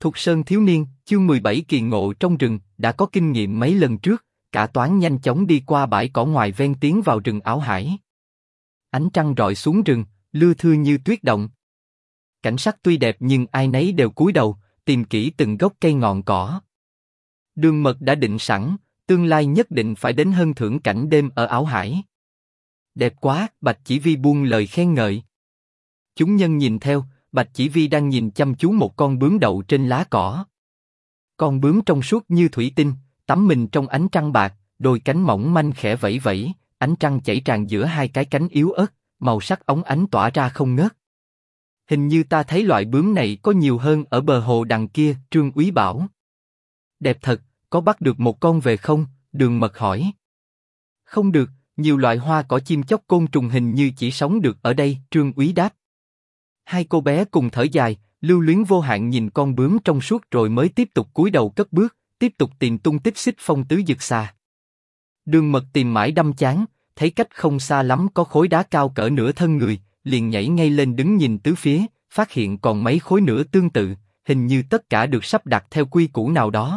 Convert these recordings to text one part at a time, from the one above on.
Thục Sơn thiếu niên, chương 17 kỳ ngộ trong rừng, đã có kinh nghiệm mấy lần trước, cả toán nhanh chóng đi qua bãi cỏ ngoài ven tiến vào rừng ảo hải. Ánh trăng rọi xuống rừng, lưa thưa như tuyết động. Cảnh sắc tuy đẹp nhưng ai nấy đều cúi đầu, tìm kỹ từng gốc cây ngọn cỏ. Đường Mật đã định sẵn, tương lai nhất định phải đến hân thưởng cảnh đêm ở ảo hải. Đẹp quá, Bạch Chỉ Vi buông lời khen ngợi. Chúng nhân nhìn theo, Bạch Chỉ Vi đang nhìn chăm chú một con bướm đậu trên lá cỏ. Con bướm trong suốt như thủy tinh, tắm mình trong ánh trăng bạc, đôi cánh mỏng manh khẽ vẫy vẫy, ánh trăng chảy tràn giữa hai cái cánh yếu ớt, màu sắc óng ánh tỏa ra không ngớt. Hình như ta thấy loại bướm này có nhiều hơn ở bờ hồ đằng kia, Trương Úy bảo. Đẹp thật, có bắt được một con về không? Đường Mật hỏi. Không được, nhiều loại hoa cỏ chim chóc côn trùng hình như chỉ sống được ở đây, Trương Úy đáp. Hai cô bé cùng thở dài, lưu luyến vô hạn nhìn con bướm trong suốt rồi mới tiếp tục cúi đầu cất bước, tiếp tục tìm tung tích Xích Phong tứ dực xà. Đường Mật tìm mãi đăm chán, thấy cách không xa lắm có khối đá cao cỡ nửa thân người, liền nhảy ngay lên đứng nhìn tứ phía, phát hiện còn mấy khối nữa tương tự, hình như tất cả được sắp đặt theo quy củ nào đó.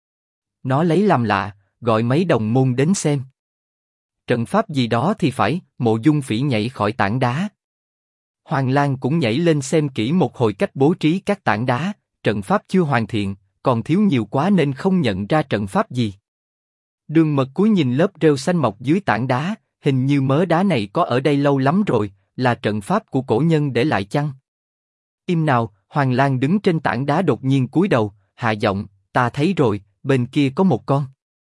Nó lấy làm lạ, gọi mấy đồng môn đến xem. Trận pháp gì đó thì phải, Mộ Dung Phỉ nhảy khỏi tảng đá. Hoàng Lang cũng nhảy lên xem kỹ một hồi cách bố trí các tảng đá, trận pháp chưa hoàn thiện, còn thiếu nhiều quá nên không nhận ra trận pháp gì. Đường Mật cúi nhìn lớp rêu xanh mọc dưới tảng đá, hình như mớ đá này có ở đây lâu lắm rồi, là trận pháp của cổ nhân để lại chăng? Im nào, Hoàng Lang đứng trên tảng đá đột nhiên cúi đầu, hạ giọng, ta thấy rồi, bên kia có một con.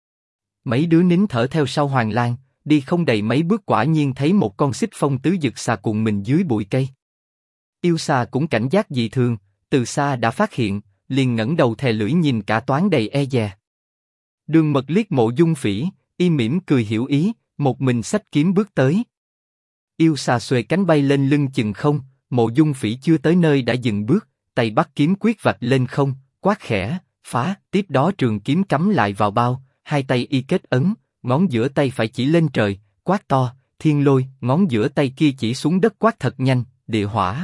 Mấy đứa nín thở theo sau Hoàng Lang, đi không đầy mấy bước quả nhiên thấy một con Xích Phong tứ dực xà cuộn mình dưới bụi cây. Yêu xà cũng cảnh giác dị thường, từ xa đã phát hiện, liền ngẩng đầu thè lưỡi nhìn cả toán đầy e dè. Đường Mật liếc Mộ Dung Phỉ, y mỉm cười hiểu ý, một mình xách kiếm bước tới. Yêu xà xuề cánh bay lên lưng chừng không, Mộ Dung Phỉ chưa tới nơi đã dừng bước, tay bắt kiếm quyết vạch lên không, quát khẽ, phá, tiếp đó trường kiếm cắm lại vào bao, hai tay y kết ấn, ngón giữa tay phải chỉ lên trời, quát to, thiên lôi, ngón giữa tay kia chỉ xuống đất quát thật nhanh, địa hỏa.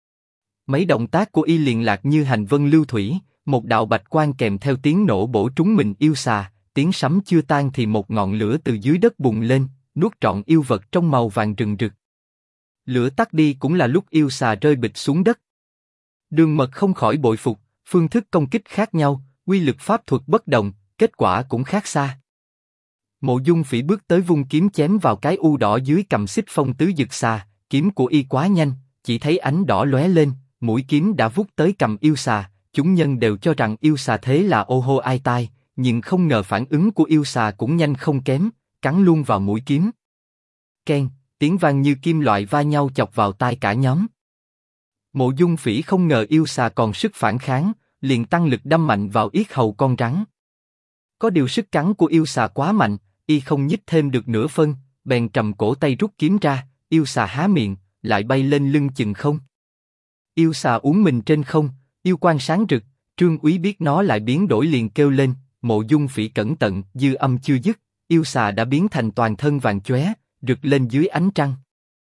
Mấy động tác của y liền lạc như hành vân lưu thủy, một đạo bạch quang kèm theo tiếng nổ bổ trúng mình yêu xà, tiếng sấm chưa tan thì một ngọn lửa từ dưới đất bùng lên, nuốt trọn yêu vật trong màu vàng rừng rực. Lửa tắt đi cũng là lúc yêu xà rơi bịch xuống đất. Đường Mật không khỏi bội phục, phương thức công kích khác nhau, quy lực pháp thuật bất đồng, kết quả cũng khác xa. Mộ Dung Phỉ bước tới vung kiếm chém vào cái u đỏ dưới cằm Xích Phong tứ dực xà, kiếm của y quá nhanh, chỉ thấy ánh đỏ lóe lên, mũi kiếm đã vút tới cằm yêu xà. Chúng nhân đều cho rằng yêu xà thế là ô hô ai tai, nhưng không ngờ phản ứng của yêu xà cũng nhanh không kém, cắn luôn vào mũi kiếm. Keng, tiếng vang như kim loại va nhau chọc vào tai cả nhóm. Mộ Dung Phỉ không ngờ yêu xà còn sức phản kháng, liền tăng lực đâm mạnh vào yết hầu con rắn. Có điều sức cắn của yêu xà quá mạnh, y không nhích thêm được nửa phân, bèn trầm cổ tay rút kiếm ra, yêu xà há miệng, lại bay lên lưng chừng không. Yêu xà uốn mình trên không, yêu quang sáng rực, Trương Úy biết nó lại biến đổi liền kêu lên, Mộ Dung Phỉ cẩn thận, dư âm chưa dứt, yêu xà đã biến thành toàn thân vàng chóe, rực lên dưới ánh trăng.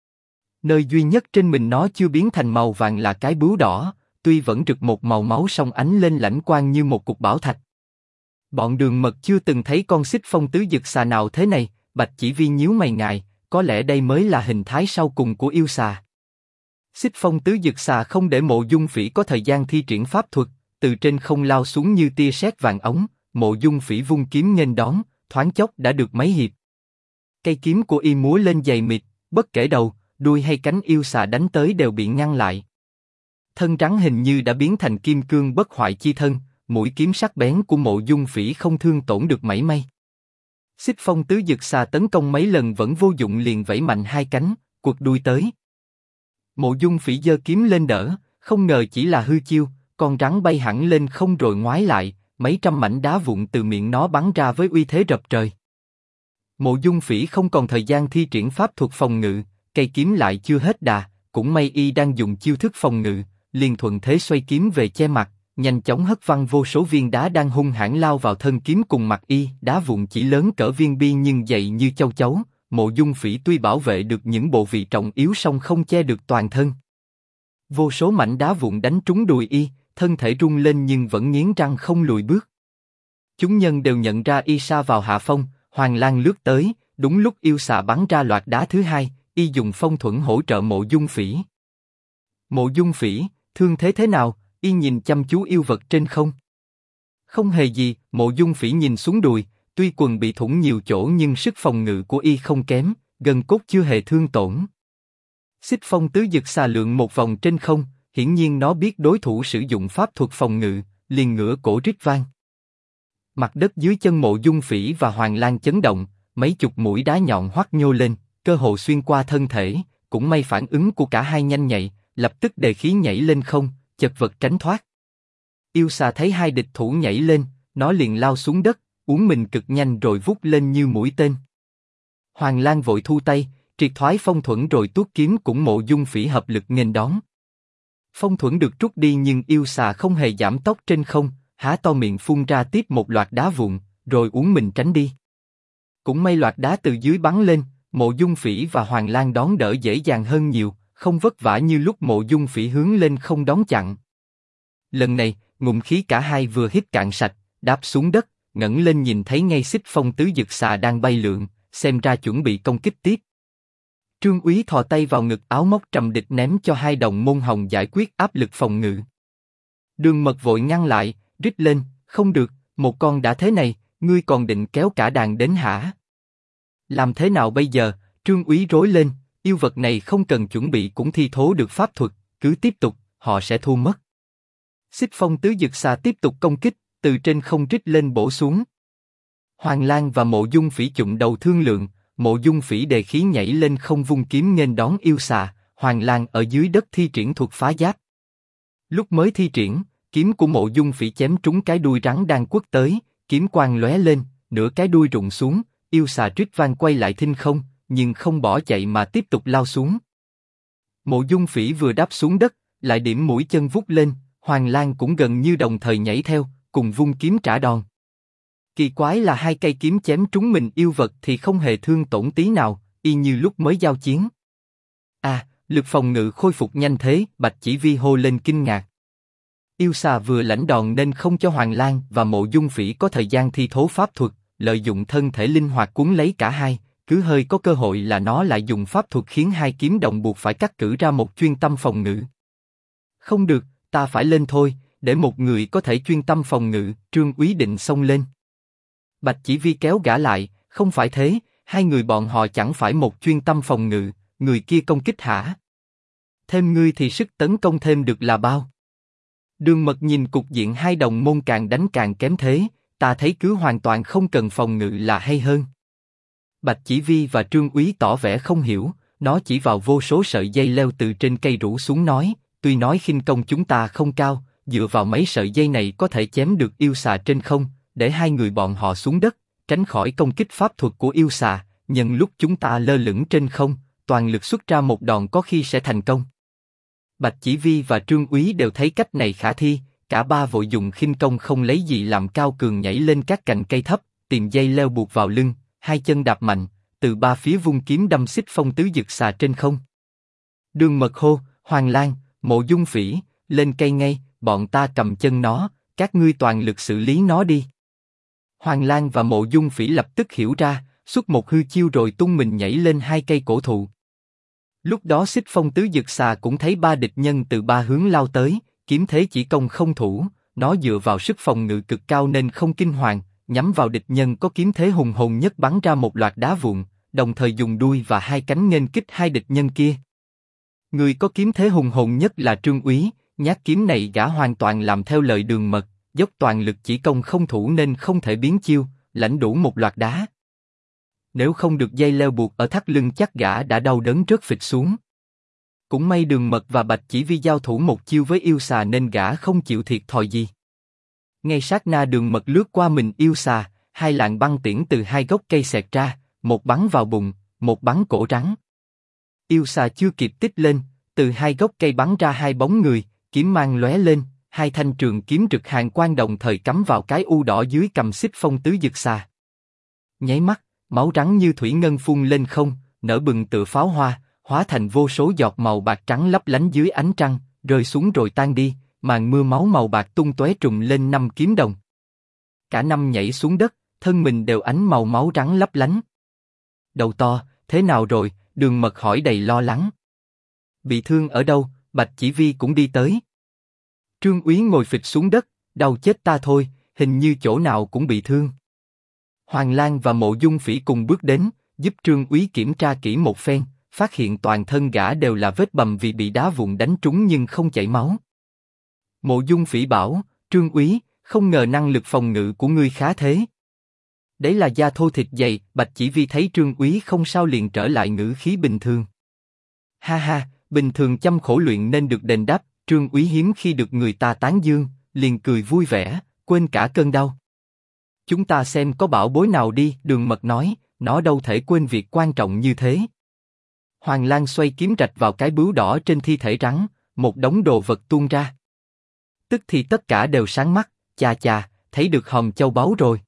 Nơi duy nhất trên mình nó chưa biến thành màu vàng là cái bướu đỏ, tuy vẫn rực một màu máu song ánh lên lãnh quang như một cục bảo thạch. Bọn Đường Mật chưa từng thấy con Xích Phong tứ dực xà nào thế này, Bạch Chỉ Vi nhíu mày ngại, có lẽ đây mới là hình thái sau cùng của yêu xà. Xích Phong tứ dực xà không để Mộ Dung Phỉ có thời gian thi triển pháp thuật, từ trên không lao xuống như tia sét vàng ống, Mộ Dung Phỉ vung kiếm nghênh đón, thoáng chốc đã được mấy hiệp. Cây kiếm của y múa lên dày mịt, bất kể đầu, đuôi hay cánh yêu xà đánh tới đều bị ngăn lại. Thân rắn hình như đã biến thành kim cương bất hoại chi thân, mũi kiếm sắc bén của Mộ Dung Phỉ không thương tổn được mảy may. Xích Phong tứ dực xà tấn công mấy lần vẫn vô dụng liền vẫy mạnh hai cánh, quật đuôi tới. Mộ Dung Phỉ giơ kiếm lên đỡ, không ngờ chỉ là hư chiêu, con rắn bay hẳn lên không rồi ngoái lại, mấy trăm mảnh đá vụn từ miệng nó bắn ra với uy thế rập trời. Mộ Dung Phỉ không còn thời gian thi triển pháp thuật phòng ngự, cây kiếm lại chưa hết đà, cũng may y đang dùng chiêu thức phòng ngự, liền thuận thế xoay kiếm về che mặt, nhanh chóng hất văng vô số viên đá đang hung hãn lao vào thân kiếm cùng mặt y, đá vụn chỉ lớn cỡ viên bi nhưng dày như châu chấu. Mộ Dung Phỉ tuy bảo vệ được những bộ vị trọng yếu song không che được toàn thân. Vô số mảnh đá vụn đánh trúng đùi y, thân thể rung lên nhưng vẫn nghiến răng không lùi bước. Chúng nhân đều nhận ra y sa vào hạ phong, Hoàng Lang lướt tới, đúng lúc yêu xà bắn ra loạt đá thứ hai, y dùng phong thuẫn hỗ trợ Mộ Dung Phỉ. Mộ Dung Phỉ, thương thế nào? Y nhìn chăm chú yêu vật trên không. Không hề gì, Mộ Dung Phỉ nhìn xuống đùi, tuy quần bị thủng nhiều chỗ nhưng sức phòng ngự của y không kém, gân cốt chưa hề thương tổn. Xích Phong Tứ Dực xà lượn một vòng trên không, hiển nhiên nó biết đối thủ sử dụng pháp thuật phòng ngự, liền ngửa cổ rít vang. Mặt đất dưới chân Mộ Dung Phỉ và Hoàng Lang chấn động, mấy chục mũi đá nhọn hoắt nhô lên, cơ hồ xuyên qua thân thể, cũng may phản ứng của cả hai nhanh nhạy, lập tức đề khí nhảy lên không, chật vật tránh thoát. Yêu xà thấy hai địch thủ nhảy lên, nó liền lao xuống đất, uốn mình cực nhanh rồi vút lên như mũi tên. Hoàng Lang vội thu tay, triệt thoái phong thuẫn rồi tuốt kiếm cũng Mộ Dung Phỉ hợp lực nghênh đón. Phong thuẫn được rút đi nhưng yêu xà không hề giảm tốc trên không, há to miệng phun ra tiếp một loạt đá vụn, rồi uốn mình tránh đi. Cũng may loạt đá từ dưới bắn lên, Mộ Dung Phỉ và Hoàng Lang đón đỡ dễ dàng hơn nhiều, không vất vả như lúc Mộ Dung Phỉ hướng lên không đón chặn. Lần này, ngụm khí cả hai vừa hít cạn sạch, đáp xuống đất, ngẩng lên nhìn thấy ngay Xích Phong Tứ Dực xà đang bay lượn, xem ra chuẩn bị công kích tiếp. Trương Úy thò tay vào ngực áo móc trầm địch ném cho hai đồng môn hồng giải quyết áp lực phòng ngự. Đường Mật vội ngăn lại, rít lên, không được, một con đã thế này, ngươi còn định kéo cả đàn đến hả? Làm thế nào bây giờ? Trương Úy rối lên, yêu vật này không cần chuẩn bị cũng thi thố được pháp thuật, cứ tiếp tục, họ sẽ thua mất. Xích Phong Tứ Dực xà tiếp tục công kích, từ trên không rít lên bổ xuống. Hoàng Lang và Mộ Dung Phỉ chụng đầu thương lượng, Mộ Dung Phỉ đề khí nhảy lên không vung kiếm nghênh đón yêu xà, Hoàng Lang ở dưới đất thi triển thuật phá giáp. Lúc mới thi triển, kiếm của Mộ Dung Phỉ chém trúng cái đuôi rắn đang quất tới, kiếm quang lóe lên, nửa cái đuôi rụng xuống, yêu xà rít vang quay lại thinh không, nhưng không bỏ chạy mà tiếp tục lao xuống. Mộ Dung Phỉ vừa đáp xuống đất, lại điểm mũi chân vút lên, Hoàng Lang cũng gần như đồng thời nhảy theo, cùng vung kiếm trả đòn. Kỳ quái là hai cây kiếm chém trúng mình yêu vật thì không hề thương tổn tí nào, y như lúc mới giao chiến. Lực phòng ngự khôi phục nhanh thế, Bạch Chỉ Vi hô lên kinh ngạc. Yêu xà vừa lãnh đòn nên không cho Hoàng Lang và Mộ Dung Phỉ có thời gian thi thố pháp thuật, lợi dụng thân thể linh hoạt cuốn lấy cả hai, cứ hơi có cơ hội là nó lại dùng pháp thuật khiến hai kiếm động buộc phải cắt cử ra một chuyên tâm phòng ngự. Không được, ta phải lên thôi, để một người có thể chuyên tâm phòng ngự. Trương Úy định xông lên. Bạch Chỉ Vi kéo gã lại, không phải thế, hai người bọn họ chẳng phải một chuyên tâm phòng ngự, người kia công kích hả? Thêm ngươi thì sức tấn công thêm được là bao? Đường Mật nhìn cục diện hai đồng môn càng đánh càng kém thế, ta thấy cứ hoàn toàn không cần phòng ngự là hay hơn. Bạch Chỉ Vi và Trương Úy tỏ vẻ không hiểu, nó chỉ vào vô số sợi dây leo từ trên cây rủ xuống nói, tuy nói khinh công chúng ta không cao, dựa vào mấy sợi dây này có thể chém được yêu xà trên không, để hai người bọn họ xuống đất, tránh khỏi công kích pháp thuật của yêu xà, nhân lúc chúng ta lơ lửng trên không, toàn lực xuất ra một đòn có khi sẽ thành công. Bạch Chỉ Vi và Trương Úy đều thấy cách này khả thi, cả ba vội dùng khinh công không lấy gì làm cao cường nhảy lên các cành cây thấp, tìm dây leo buộc vào lưng, hai chân đạp mạnh, từ ba phía vung kiếm đâm Xích Phong Tứ Dực xà trên không. Đường Mật hô, Hoàng Lang, Mộ Dung Phỉ, lên cây ngay, bọn ta cầm chân nó, các ngươi toàn lực xử lý nó đi. Hoàng Lang và Mộ Dung Phỉ lập tức hiểu ra, xuất một hư chiêu rồi tung mình nhảy lên hai cây cổ thụ. Lúc đó Xích Phong Tứ Dực xà cũng thấy ba địch nhân từ ba hướng lao tới, kiếm thế chỉ công không thủ, nó dựa vào sức phòng ngự cực cao nên không kinh hoàng, nhắm vào địch nhân có kiếm thế hùng hồn nhất bắn ra một loạt đá vụn, đồng thời dùng đuôi và hai cánh nghênh kích hai địch nhân kia. Người có kiếm thế hùng hồn nhất là Trương Úy, nhát kiếm này gã hoàn toàn làm theo lời Đường Mật, dốc toàn lực chỉ công không thủ nên không thể biến chiêu, lãnh đủ một loạt đá. Nếu không được dây leo buộc ở thắt lưng chắc gã đã đau đớn rớt phịch xuống. Cũng may Đường Mật và Bạch Chỉ Vi giao thủ một chiêu với yêu xà nên gã không chịu thiệt thòi gì. Ngay sát na Đường Mật lướt qua mình yêu xà, hai lạng băng tiễn từ hai gốc cây xẹt ra, một bắn vào bụng, một bắn cổ rắn. Yêu xà chưa kịp tích lên, từ hai gốc cây bắn ra hai bóng người, kiếm mang lóe lên, hai thanh trường kiếm rực hàn quang đồng thời cắm vào cái u đỏ dưới cầm Xích Phong Tứ Dực xà. Nháy mắt, máu rắn như thủy ngân phun lên không, nở bừng tựa pháo hoa, hóa thành vô số giọt màu bạc trắng lấp lánh dưới ánh trăng, rơi xuống rồi tan đi, màn mưa máu màu bạc tung tóe trùm lên 5 kiếm đồng. Cả năm nhảy xuống đất, thân mình đều ánh màu máu trắng lấp lánh. Đầu to, thế nào rồi? Đường Mật hỏi đầy lo lắng. Bị thương ở đâu? Bạch Chỉ Vi cũng đi tới. Trương Úy ngồi phịch xuống đất, đau chết ta thôi, hình như chỗ nào cũng bị thương. Hoàng Lan và Mộ Dung Phỉ cùng bước đến, giúp Trương Úy kiểm tra kỹ một phen, phát hiện toàn thân gã đều là vết bầm vì bị đá vụn đánh trúng nhưng không chảy máu. Mộ Dung Phỉ bảo, Trương Úy, không ngờ năng lực phòng ngự của ngươi khá thế. Đấy là da thô thịt dày. Bạch Chỉ Vi thấy Trương Úy không sao liền trở lại ngữ khí bình thường. Ha ha, bình thường chăm khổ luyện nên được đền đáp. Trương Úy hiếm khi được người ta tán dương, liền cười vui vẻ, quên cả cơn đau. Chúng ta xem có bảo bối nào đi. Đường Mật nói, nó đâu thể quên việc quan trọng như thế. Hoàng Lan xoay kiếm rạch vào cái bướu đỏ trên thi thể rắn, một đống đồ vật tuôn ra. Tức thì tất cả đều sáng mắt, chà chà, thấy được hòm châu báu rồi.